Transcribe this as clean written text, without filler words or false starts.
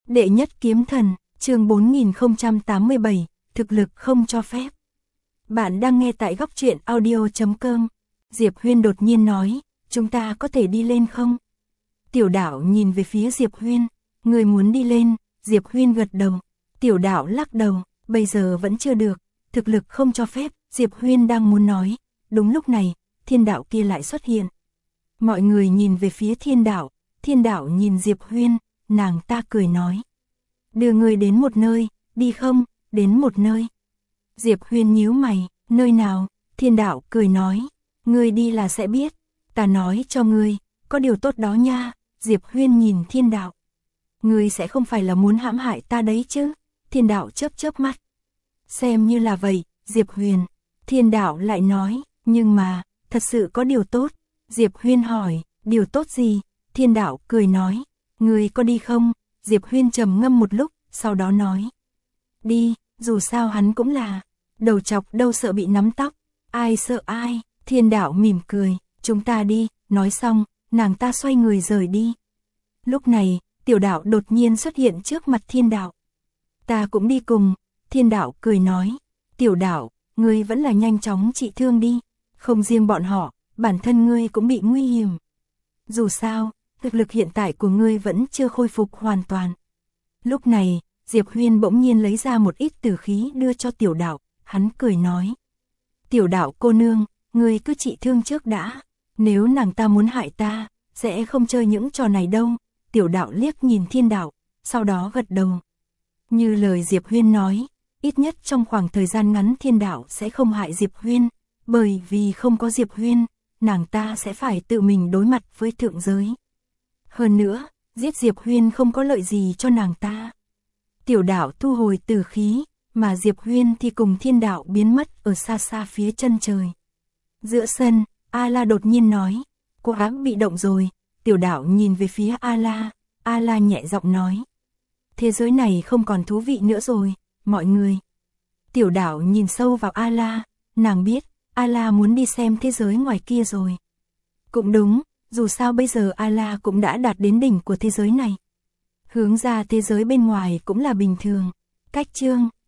Đệ nhất kiếm thần, chương 4087, thực lực không cho phép. Bạn đang nghe tại góc truyện audio.com. Diệp Huyên đột nhiên nói, chúng ta có thể đi lên không? Tiểu Đạo nhìn về phía Diệp Huyên, người muốn đi lên, Diệp Huyên gật đầu. Tiểu Đạo lắc đầu, bây giờ vẫn chưa được, thực lực không cho phép, Diệp Huyên đang muốn nói. Đúng lúc này, Thiên Đạo kia lại xuất hiện. Mọi người nhìn về phía Thiên Đạo nhìn Diệp Huyên, nàng ta cười nói. Đưa người đến một nơi, đi không, đến một nơi. Diệp Huyên nhíu mày, nơi nào, Thiên Đạo cười nói, ngươi đi là sẽ biết, ta nói cho ngươi, có điều tốt đó nha. Diệp Huyên nhìn Thiên Đạo. Ngươi sẽ không phải là muốn hãm hại ta đấy chứ? Thiên Đạo chớp chớp mắt. Xem như là vậy, Diệp Huyên. Thiên Đạo lại nói, nhưng mà, thật sự có điều tốt. Diệp Huyên hỏi, điều tốt gì? Thiên Đạo cười nói, ngươi có đi không? Diệp Huyên trầm ngâm một lúc, sau đó nói. Đi, dù sao hắn cũng là đầu trọc, đâu sợ bị nắm tóc, ai sợ ai. Thiên Đạo mỉm cười, chúng ta đi. Nói xong, nàng ta xoay người rời đi. Lúc này, Tiểu Đạo đột nhiên xuất hiện trước mặt Thiên Đạo. Ta cũng đi cùng. Thiên Đạo cười nói, Tiểu Đạo, ngươi vẫn là nhanh chóng trị thương đi. Không riêng bọn họ, bản thân ngươi cũng bị nguy hiểm. Dù sao, thực lực hiện tại của ngươi vẫn chưa khôi phục hoàn toàn. Lúc này, Diệp Huyên bỗng nhiên lấy ra một ít tử khí đưa cho Tiểu Đạo, hắn cười nói. Tiểu Đạo cô nương, ngươi cứ trị thương trước đã, nếu nàng ta muốn hại ta, sẽ không chơi những trò này đâu. Tiểu Đạo liếc nhìn Thiên Đạo, sau đó gật đầu. Như lời Diệp Huyên nói, ít nhất trong khoảng thời gian ngắn Thiên Đạo sẽ không hại Diệp Huyên, bởi vì không có Diệp Huyên, nàng ta sẽ phải tự mình đối mặt với thượng giới. Hơn nữa, giết Diệp Huyên không có lợi gì cho nàng ta. Tiểu Đạo thu hồi tử khí, mà Diệp Huyên thì cùng Thiên Đạo biến mất ở xa xa phía chân trời. Giữa sân, A-la đột nhiên nói, cô ám bị động rồi. Tiểu Đạo nhìn về phía A-la, A-la nhẹ giọng nói. Thế giới này không còn thú vị nữa rồi, mọi người. Tiểu Đạo nhìn sâu vào A-la, nàng biết, A-la muốn đi xem thế giới ngoài kia rồi. Cũng đúng, dù sao bây giờ A-la cũng đã đạt đến đỉnh của thế giới này. Hướng ra thế giới bên ngoài cũng là bình thường. Cách chương